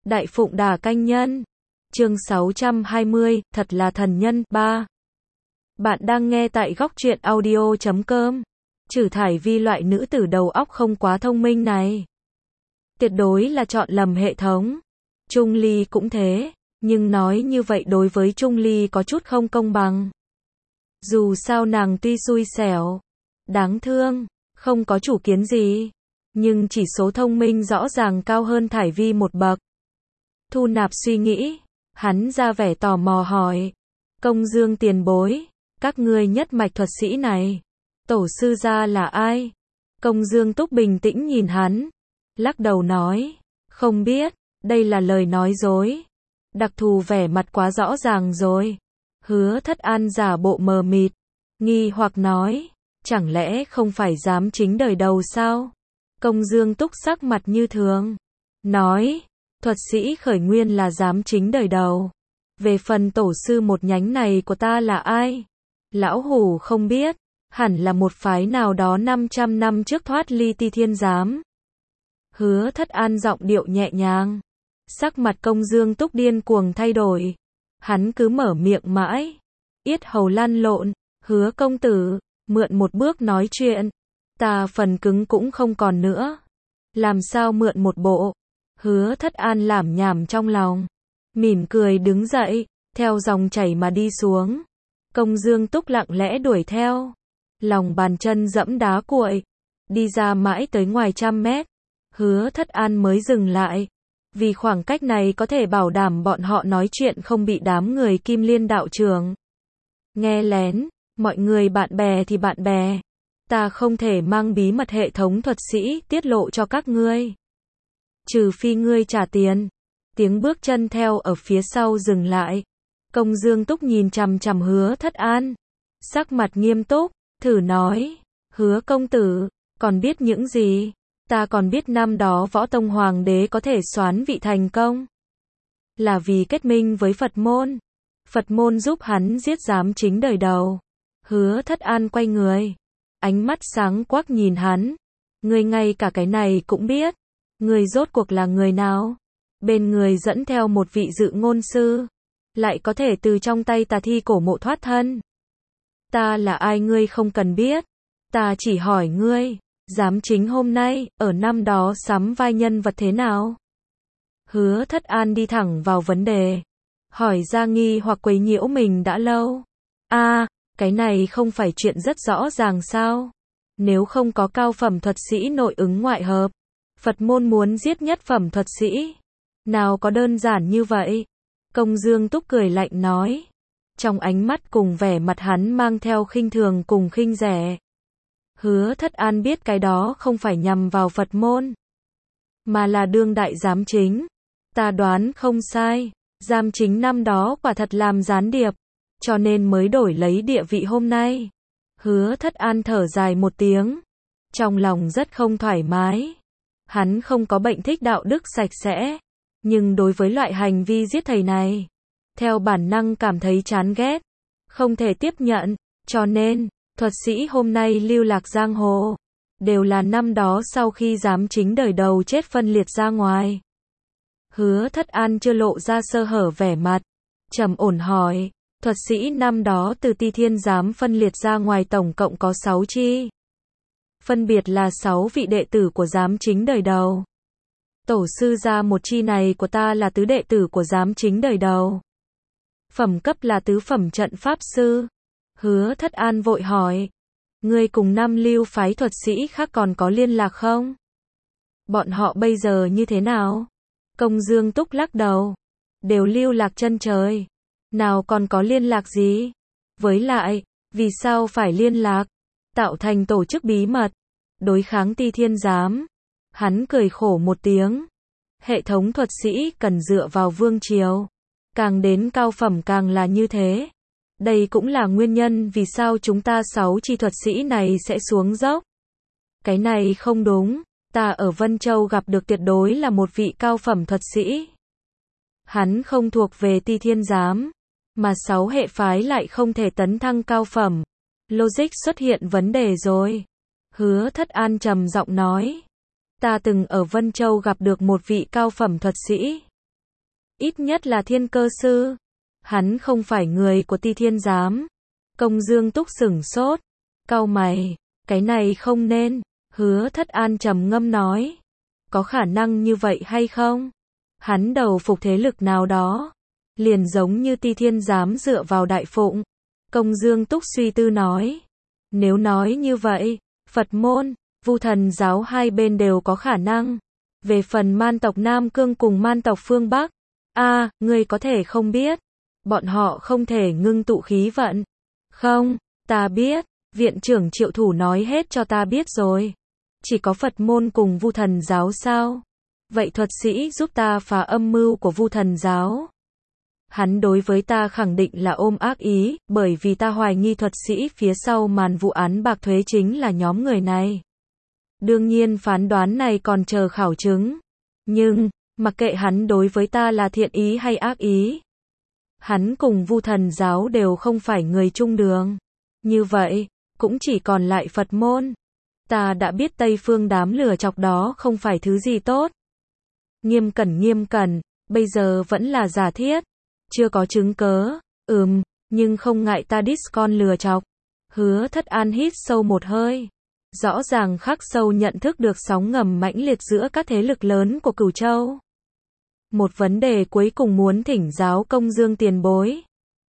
Đại Phụng Đà Canh Nhân. Chương 620, thật là thần nhân. 3. Bạn đang nghe tại góc truyện audio.com. Trử Thải Vi loại nữ tử đầu óc không quá thông minh này. Tuyệt đối là chọn lầm hệ thống. Trung Ly cũng thế, nhưng nói như vậy đối với Trung Ly có chút không công bằng. Dù sao nàng tuy xui xẻo, đáng thương, không có chủ kiến gì, nhưng chỉ số thông minh rõ ràng cao hơn Thải Vi một bậc. Thu nạp suy nghĩ, hắn ra vẻ tò mò hỏi, Công Dương tiền bối, các ngươi nhất mạch thuật sĩ này, tổ sư gia là ai? Công Dương Túc bình tĩnh nhìn hắn, lắc đầu nói, không biết, đây là lời nói dối. Đặc thù vẻ mặt quá rõ ràng rồi. Hứa Thất An giả bộ mờ mịt, nghi hoặc nói, chẳng lẽ không phải giám chính đời đầu sao? Công Dương Túc sắc mặt như thường, nói, thuật sĩ khởi nguyên là giám chính đời đầu. Về phần tổ sư một nhánh này của ta là ai? Lão hủ không biết, hẳn là một phái nào đó 500 năm trước thoát ly Ti Thiên Giám. Hứa Thất An giọng điệu nhẹ nhàng. Sắc mặt Công Dương Túc điên cuồng thay đổi. Hắn cứ mở miệng mãi, yết hầu lăn lộn, Hứa công tử, mượn một bước nói chuyện. Ta phần cứng cũng không còn nữa. Làm sao mượn một bộ? Hứa Thất An lảm nhảm trong lòng, mỉm cười đứng dậy, theo dòng chảy mà đi xuống. Công Dương Túc lặng lẽ đuổi theo, lòng bàn chân dẫm đá cuội, đi ra mãi tới ngoài 100 mét. Hứa Thất An mới dừng lại, vì khoảng cách này có thể bảo đảm bọn họ nói chuyện không bị đám người Kim Liên đạo trường nghe lén. Mọi người bạn bè thì bạn bè, ta không thể mang bí mật hệ thống thuật sĩ tiết lộ cho các ngươi, trừ phi ngươi trả tiền. Tiếng bước chân theo ở phía sau dừng lại. Công Dương Túc nhìn chằm chằm Hứa Thất An, sắc mặt nghiêm túc, thử nói, Hứa công tử, còn biết những gì? Ta còn biết năm đó Võ Tông Hoàng đế có thể soán vị thành công, là vì kết minh với Phật môn. Phật môn giúp hắn giết giám chính đời đầu. Hứa Thất An quay người, ánh mắt sáng quắc nhìn hắn, ngươi ngay cả cái này cũng biết, ngươi rốt cuộc là người nào? Bên người dẫn theo một vị dự ngôn sư, lại có thể từ trong tay Tà Thi cổ mộ thoát thân. Ta là ai ngươi không cần biết, ta chỉ hỏi ngươi, giám chính hôm nay, ở năm đó sắm vai nhân vật thế nào? Hứa Thất An đi thẳng vào vấn đề, hỏi ra nghi hoặc quấy nhiễu mình đã lâu. Cái này không phải chuyện rất rõ ràng sao? Nếu không có cao phẩm thuật sĩ nội ứng ngoại hợp, Phật môn muốn giết nhất phẩm thuật sĩ, nào có đơn giản như vậy? Công Dương Túc cười lạnh nói, trong ánh mắt cùng vẻ mặt hắn mang theo khinh thường cùng khinh rẻ. Hứa Thất An biết cái đó không phải nhằm vào Phật môn, mà là đương đại giám chính. Ta đoán không sai, giám chính năm đó quả thật làm gián điệp, cho nên mới đổi lấy địa vị hôm nay. Hứa Thất An thở dài một tiếng, trong lòng rất không thoải mái. Hắn không có bệnh thích đạo đức sạch sẽ, nhưng đối với loại hành vi giết thầy này, theo bản năng cảm thấy chán ghét, không thể tiếp nhận, cho nên, thuật sĩ hôm nay lưu lạc giang hồ, đều là năm đó sau khi giám chính đời đầu chết phân liệt ra ngoài. Hứa Thất An chưa lộ ra sơ hở vẻ mặt, trầm ổn hỏi, thuật sĩ năm đó từ Ti Thiên Giám phân liệt ra ngoài tổng cộng có 6 chi. Phân biệt là 6 vị đệ tử của giám chính đời đầu. Tổ sư gia một chi này của ta là tứ đệ tử của giám chính đời đầu. Phẩm cấp là tứ phẩm trận pháp sư. Hứa Thất An vội hỏi, ngươi cùng năm lưu phái thuật sĩ khác còn có liên lạc không? Bọn họ bây giờ như thế nào? Công Dương Túc lắc đầu, đều lưu lạc chân trời, nào còn có liên lạc gì? Với lại, vì sao phải liên lạc? Tạo thành tổ chức bí mật, đối kháng Ti Thiên Giám. Hắn cười khổ một tiếng, hệ thống thuật sĩ cần dựa vào vương triều, càng đến cao phẩm càng là như thế. Đây cũng là nguyên nhân vì sao chúng ta 6 chi thuật sĩ này sẽ xuống dốc. Cái này không đúng, ta ở Vân Châu gặp được tuyệt đối là một vị cao phẩm thuật sĩ. Hắn không thuộc về Ti Thiên Giám, mà 6 hệ phái lại không thể tấn thăng cao phẩm. Logic xuất hiện vấn đề rồi. Hứa Thất An trầm giọng nói, ta từng ở Vân Châu gặp được một vị cao phẩm thuật sĩ, ít nhất là thiên cơ sư. Hắn không phải người của Ti Thiên Giám. Công Dương Túc sửng sốt, cau mày, cái này không nên. Hứa Thất An trầm ngâm nói, có khả năng như vậy hay không? Hắn đầu phục thế lực nào đó, liền giống như Ti Thiên Giám dựa vào Đại Phụng. Công Dương Túc suy tư nói, nếu nói như vậy, Phật môn, Vu Thần giáo hai bên đều có khả năng. Về phần man tộc Nam Cương cùng man tộc phương Bắc, ngươi có thể không biết, bọn họ không thể ngưng tụ khí vận. Không, ta biết, viện trưởng Triệu Thủ nói hết cho ta biết rồi. Chỉ có Phật môn cùng Vu Thần giáo sao? Vậy thuật sĩ giúp ta phá âm mưu của Vu Thần giáo. Hắn đối với ta khẳng định là ôm ác ý, bởi vì ta hoài nghi thuật sĩ phía sau màn vụ án bạc thuế chính là nhóm người này. Đương nhiên phán đoán này còn chờ khảo chứng. Nhưng, mặc kệ hắn đối với ta là thiện ý hay ác ý, hắn cùng Vu Thần giáo đều không phải người chung đường. Như vậy, cũng chỉ còn lại Phật môn. Ta đã biết Tây Phương đám lừa chọc đó không phải thứ gì tốt. Nghiêm cẩn, bây giờ vẫn là giả thiết. Chưa có chứng cớ, nhưng không ngại ta Discord lừa chọc. Hứa Thất An hít sâu một hơi. Rõ ràng khắc sâu nhận thức được sóng ngầm mãnh liệt giữa các thế lực lớn của Cửu Châu. Một vấn đề cuối cùng muốn thỉnh giáo Công Dương tiền bối.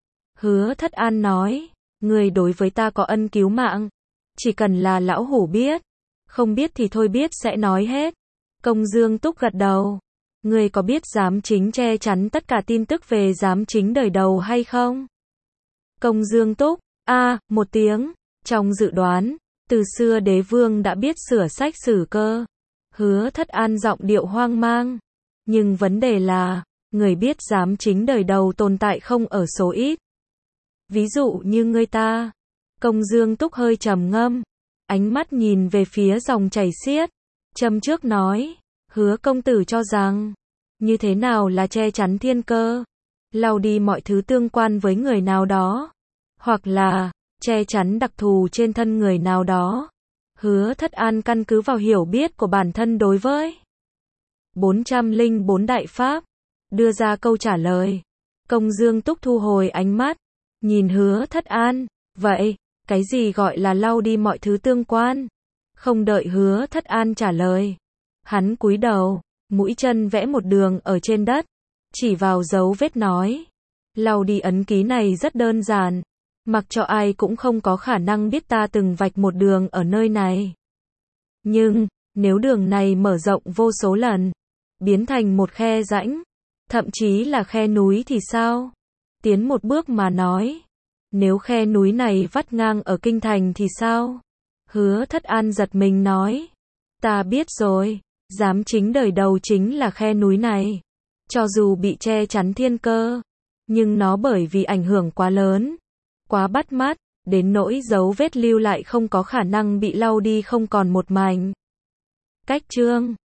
Hứa Thất An nói, người đối với ta có ân cứu mạng. Chỉ cần là lão hủ biết. Không biết thì thôi biết sẽ nói hết. Công Dương Túc gật đầu. Người có biết giám chính che chắn tất cả tin tức về giám chính đời đầu hay không? Công Dương Túc, một tiếng. Trong dự đoán, từ xưa đế vương đã biết sửa sách sử cơ. Hứa Thất An giọng điệu hoang mang. Nhưng vấn đề là, người biết giám chính đời đầu tồn tại không ở số ít. Ví dụ như ngươi ta. Công Dương Túc hơi trầm ngâm. Ánh mắt nhìn về phía dòng chảy xiết. Châm trước nói, Hứa công tử cho rằng, như thế nào là che chắn thiên cơ? Lau đi mọi thứ tương quan với người nào đó. Hoặc là, che chắn đặc thù trên thân người nào đó. Hứa Thất An căn cứ vào hiểu biết của bản thân đối với 404 đại pháp, đưa ra câu trả lời. Công Dương Túc thu hồi ánh mắt, nhìn Hứa Thất An, vậy, cái gì gọi là lau đi mọi thứ tương quan? Không đợi Hứa Thất An trả lời. Hắn cúi đầu, mũi chân vẽ một đường ở trên đất, chỉ vào dấu vết nói. Lau đi ấn ký này rất đơn giản. Mặc cho ai cũng không có khả năng biết ta từng vạch một đường ở nơi này. Nhưng, nếu đường này mở rộng vô số lần, biến thành một khe rãnh, thậm chí là khe núi thì sao? Tiến một bước mà nói, nếu khe núi này vắt ngang ở kinh thành thì sao? Hứa Thất An giật mình nói, ta biết rồi, giám chính đời đầu chính là khe núi này. Cho dù bị che chắn thiên cơ, nhưng nó bởi vì ảnh hưởng quá lớn, quá bắt mắt, đến nỗi dấu vết lưu lại không có khả năng bị lau đi không còn một mảnh. Cách chương